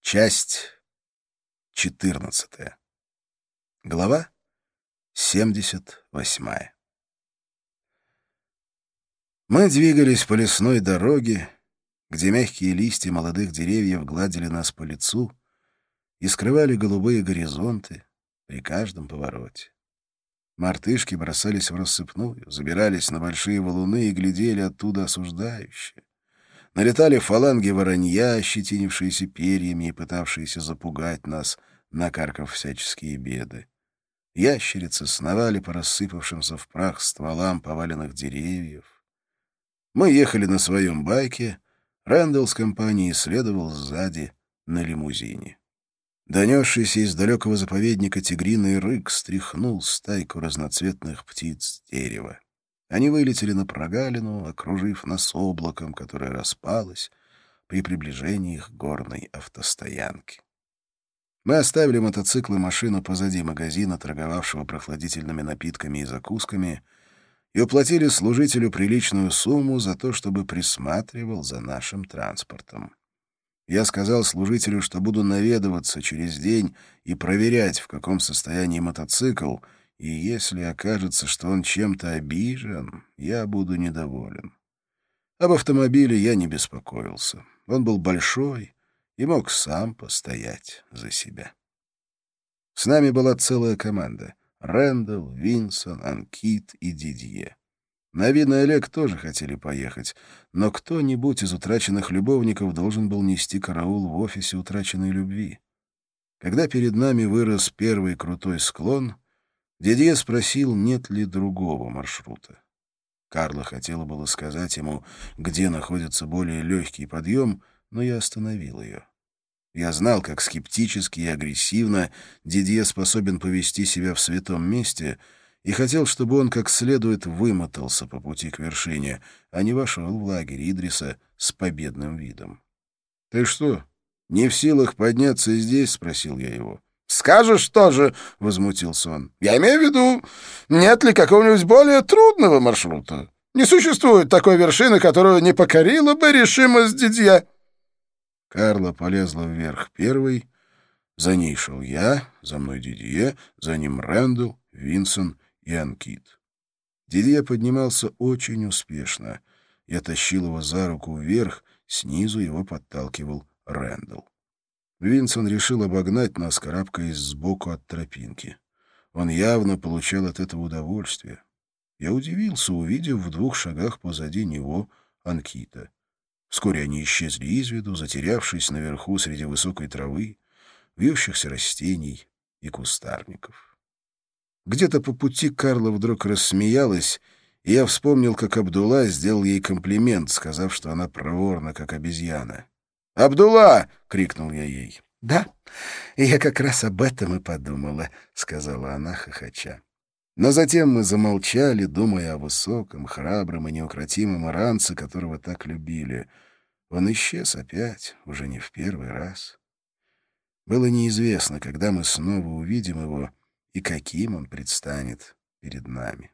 Часть 14. Глава 78. Мы двигались по лесной дороге, где мягкие листья молодых деревьев гладили нас по лицу и скрывали голубые горизонты при каждом повороте. Мартышки бросались в рассыпную, забирались на большие валуны и глядели оттуда осуждающе. Налетали фаланги воронья, ощетинившиеся перьями и пытавшиеся запугать нас, накаркав всяческие беды. Ящерицы сновали по рассыпавшимся в прах стволам поваленных деревьев. Мы ехали на своем байке, Рэндалл с компанией следовал сзади на лимузине. Донесшийся из далекого заповедника тигриный рык стряхнул стайку разноцветных птиц с дерева. Они вылетели на прогалину, окружив нас облаком, которое распалось при приближении их к горной автостоянке. Мы оставили мотоцикл и машину позади магазина, торговавшего прохладительными напитками и закусками, и уплатили служителю приличную сумму за то, чтобы присматривал за нашим транспортом. Я сказал служителю, что буду наведываться через день и проверять, в каком состоянии мотоцикл, и если окажется, что он чем-то обижен, я буду недоволен. Об автомобиле я не беспокоился. Он был большой и мог сам постоять за себя. С нами была целая команда — Рэндалл, Винсон, Анкит и Дидье. Навин и Олег тоже хотели поехать, но кто-нибудь из утраченных любовников должен был нести караул в офисе утраченной любви. Когда перед нами вырос первый крутой склон, Дидье спросил, нет ли другого маршрута. Карла хотела было сказать ему, где находится более легкий подъем, но я остановил ее. Я знал, как скептически и агрессивно Дидье способен повести себя в святом месте, и хотел, чтобы он как следует вымотался по пути к вершине, а не вошел в лагерь Идриса с победным видом. — Ты что, не в силах подняться здесь? — спросил я его. «Скажешь тоже», — возмутился он. «Я имею в виду, нет ли какого-нибудь более трудного маршрута? Не существует такой вершины, которую не покорила бы решимость Дидье». Карла полезла вверх первой, за ней шел я, за мной Дидье, за ним Рэндалл, Винсон и Анкит. Дидье поднимался очень успешно. Я тащил его за руку вверх, снизу его подталкивал Рэндалл. Винсон решил обогнать нас, карабкаясь сбоку от тропинки. Он явно получал от этого удовольствие. Я удивился, увидев в 2 шагах позади него Анкита. Вскоре они исчезли из виду, затерявшись наверху среди высокой травы, вьющихся растений и кустарников. Где-то по пути Карла вдруг рассмеялась, и я вспомнил, как Абдулла сделал ей комплимент, сказав, что она проворна, как обезьяна. «Абдулла!» — крикнул я ей. «Да, я как раз об этом и подумала», — сказала она, хохоча. Но затем мы замолчали, думая о высоком, храбром и неукротимом иранце, которого так любили. Он исчез опять, уже не в первый раз. Было неизвестно, когда мы снова увидим его и каким он предстанет перед нами.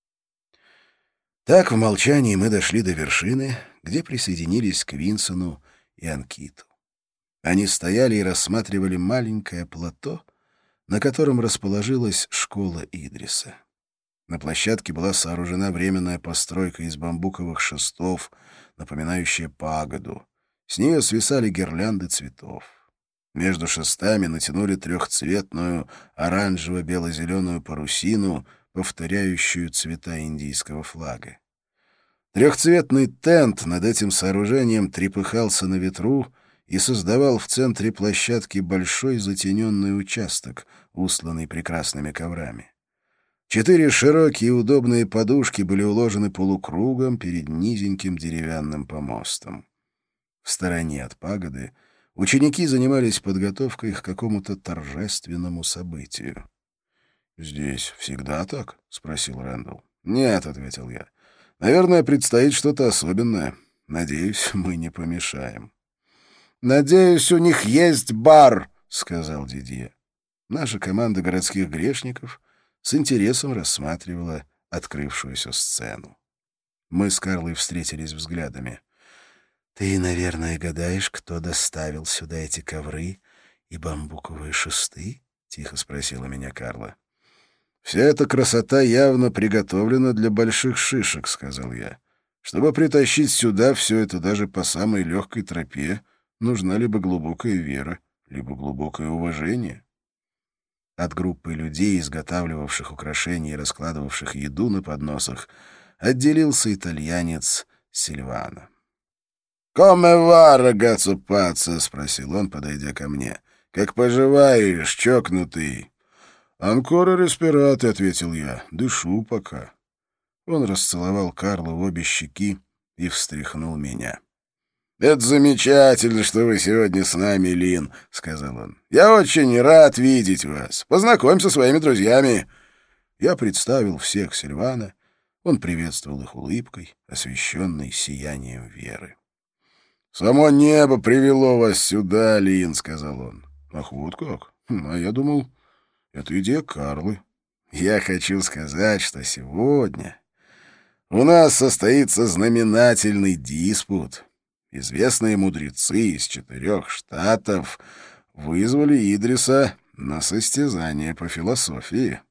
Так в молчании мы дошли до вершины, где присоединились к Винсону и Анкиту. Они стояли и рассматривали маленькое плато, на котором расположилась школа Идриса. На площадке была сооружена временная постройка из бамбуковых шестов, напоминающая пагоду. С нее свисали гирлянды цветов. Между шестами натянули трехцветную оранжево-бело-зеленую парусину, повторяющую цвета индийского флага. Трехцветный тент над этим сооружением трепыхался на ветру и создавал в центре площадки большой затененный участок, устланный прекрасными коврами. 4 широкие и удобные подушки были уложены полукругом перед низеньким деревянным помостом. В стороне от пагоды ученики занимались подготовкой к какому-то торжественному событию. «Здесь всегда так?» — спросил Рэндалл. «Нет», — ответил я. «Наверное, предстоит что-то особенное. Надеюсь, мы не помешаем». «Надеюсь, у них есть бар», — сказал Дидье. Наша команда городских грешников с интересом рассматривала открывшуюся сцену. Мы с Карлой встретились взглядами. Ты, наверное, гадаешь, кто доставил сюда эти ковры и бамбуковые шесты? — тихо спросила меня Карла. «Вся эта красота явно приготовлена для больших шишек», — сказал я. «Чтобы притащить сюда все это даже по самой легкой тропе, нужна либо глубокая вера, либо глубокое уважение». От группы людей, изготавливавших украшения и раскладывавших еду на подносах, отделился итальянец Сильвано. «Коме ва, рагаццо паца?» — спросил он, подойдя ко мне. «Как поживаешь, чокнутый?» «Анкора респираты», — ответил я. «Дышу пока». Он расцеловал Карлу в обе щеки и встряхнул меня. «Это замечательно, что вы сегодня с нами, Лин», — сказал он. «Я очень рад видеть вас. Познакомься со своими друзьями». Я представил всех Сильвано. Он приветствовал их улыбкой, освещенной сиянием веры. «Само небо привело вас сюда, Лин», — сказал он. «Ах, вот как? А я думал, это идея Карлы». «Я хочу сказать, что сегодня у нас состоится знаменательный диспут. Известные мудрецы из 4 штатов вызвали Идриса на состязание по философии».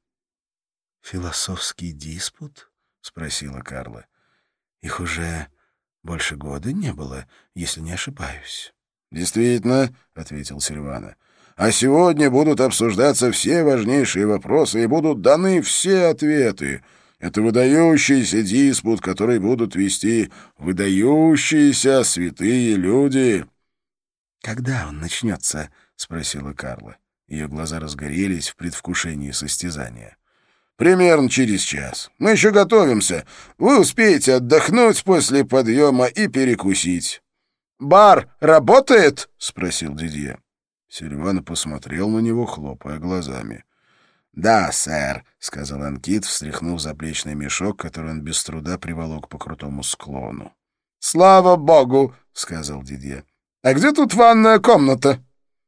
«Философский диспут?» — спросила Карла. «Их уже больше года не было, если не ошибаюсь». «Действительно», — ответил Сильвано. «А сегодня будут обсуждаться все важнейшие вопросы и будут даны все ответы. Это выдающийся диспут, который будут вести выдающиеся святые люди». «Когда он начнется?» — спросила Карла. Ее глаза разгорелись в предвкушении состязания. «Примерно через час. Мы еще готовимся. Вы успеете отдохнуть после подъема и перекусить». «Бар работает?» — спросил Дидье. Сильвано посмотрел на него, хлопая глазами. «Да, сэр», — сказал Анкит, встряхнув заплечный мешок, который он без труда приволок по крутому склону. «Слава богу», — сказал Дидье. «А где тут ванная комната?»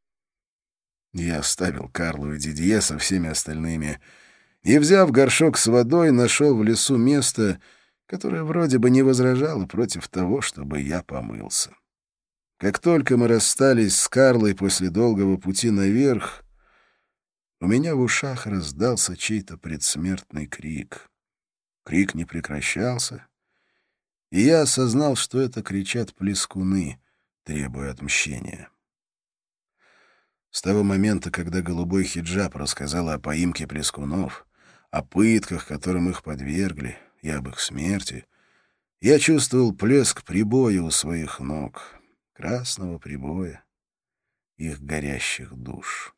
Я оставил Карлу и Дидье со всеми остальными и, взяв горшок с водой, нашел в лесу место, которое вроде бы не возражало против того, чтобы я помылся. Как только мы расстались с Карлой после долгого пути наверх, у меня в ушах раздался чей-то предсмертный крик. Крик не прекращался, и я осознал, что это кричат плескуны, требуя отмщения. С того момента, когда голубой хиджаб рассказал о поимке плескунов, о пытках, которым их подвергли, и об их смерти, я чувствовал плеск прибоя у своих ног, красного прибоя их горящих душ.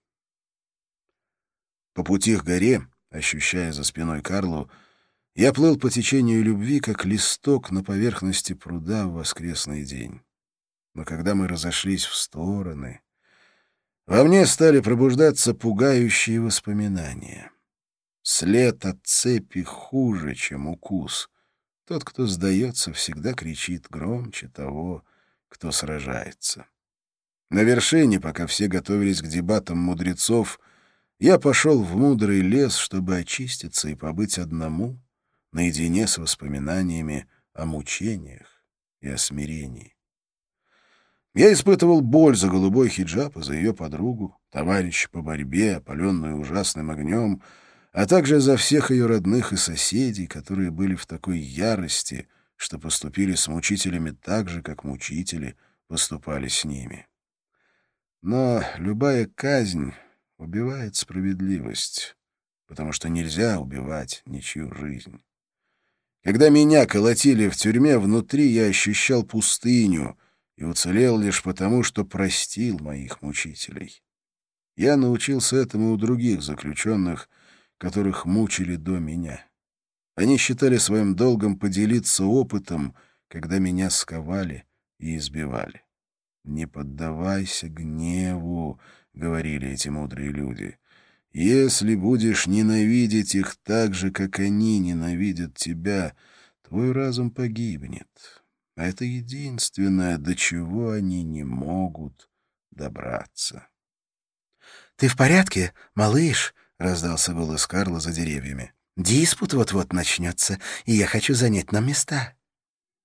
По пути к горе, ощущая за спиной Карлу, я плыл по течению любви, как листок на поверхности пруда в воскресный день. Но когда мы разошлись в стороны, во мне стали пробуждаться пугающие воспоминания. След от цепи хуже, чем укус. Тот, кто сдается, всегда кричит громче того, кто сражается. На вершине, пока все готовились к дебатам мудрецов, я пошел в мудрый лес, чтобы очиститься и побыть одному, наедине с воспоминаниями о мучениях и о смирении. Я испытывал боль за голубой хиджаб и за ее подругу, товарища по борьбе, опаленную ужасным огнем, а также за всех ее родных и соседей, которые были в такой ярости, что поступили с мучителями так же, как мучители поступали с ними. Но любая казнь убивает справедливость, потому что нельзя убивать ничью жизнь. Когда меня колотили в тюрьме, внутри я ощущал пустыню и уцелел лишь потому, что простил моих мучителей. Я научился этому у других заключенных, которых мучили до меня. Они считали своим долгом поделиться опытом, когда меня сковали и избивали. «Не поддавайся гневу», — говорили эти мудрые люди. «Если будешь ненавидеть их так же, как они ненавидят тебя, твой разум погибнет. А это единственное, до чего они не могут добраться». «Ты в порядке, малыш?» — раздался голос Карла за деревьями. «Диспут вот-вот начнется, и я хочу занять нам места».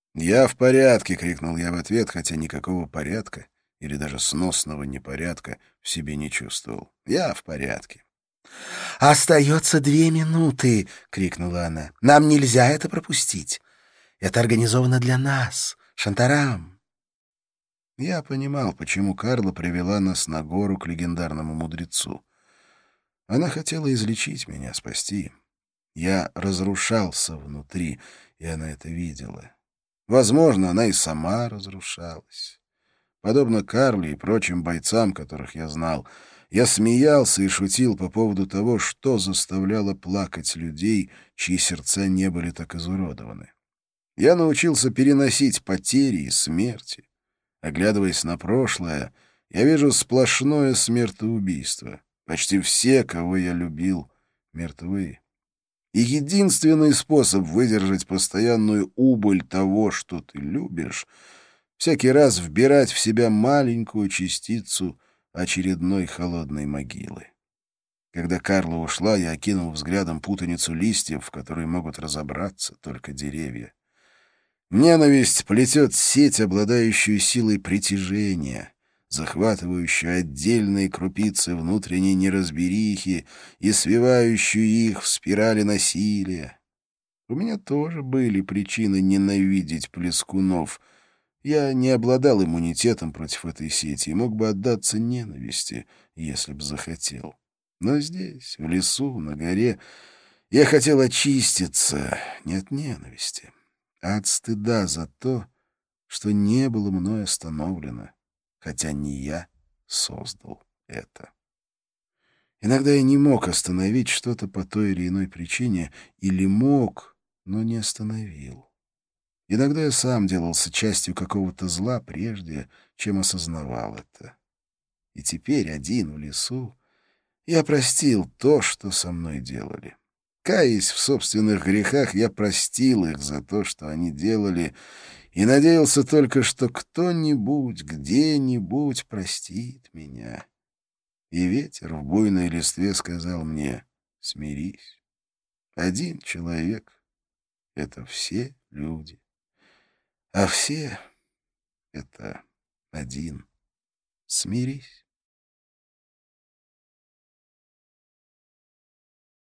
«Я в порядке!» — крикнул я в ответ, хотя никакого порядка или даже сносного непорядка в себе не чувствовал. «Я в порядке!» «Остается 2 минуты!» — крикнула она. «Нам нельзя это пропустить. Это организовано для нас, Шантарам!» Я понимал, почему Карла привела нас на гору к легендарному мудрецу. Она хотела излечить меня, спасти. Я разрушался внутри, и она это видела. Возможно, она и сама разрушалась. Подобно Карле и прочим бойцам, которых я знал, я смеялся и шутил по поводу того, что заставляло плакать людей, чьи сердца не были так изуродованы. Я научился переносить потери и смерти. Оглядываясь на прошлое, я вижу сплошное смертоубийство. Почти все, кого я любил, мертвы. И единственный способ выдержать постоянную убыль того, что ты любишь, всякий раз вбирать в себя маленькую частицу очередной холодной могилы. Когда Карла ушла, я окинул взглядом путаницу листьев, в которой могут разобраться только деревья. Ненависть плетет сеть, обладающую силой притяжения, захватывающую отдельные крупицы внутренней неразберихи и свивающую их в спирали насилия. У меня тоже были причины ненавидеть плескунов. Я не обладал иммунитетом против этой сети и мог бы отдаться ненависти, если б захотел. Но здесь, в лесу, на горе, я хотел очиститься не от ненависти, а от стыда за то, что не было мной остановлено, хотя не я создал это. Иногда я не мог остановить что-то по той или иной причине, или мог, но не остановил. Иногда я сам делался частью какого-то зла прежде, чем осознавал это. И теперь, один в лесу, я простил то, что со мной делали. Каясь в собственных грехах, я простил их за то, что они делали, и надеялся только, что кто-нибудь где-нибудь простит меня. И ветер в буйной листве сказал мне: «Смирись. Один человек — это все люди, а все — это один. Смирись».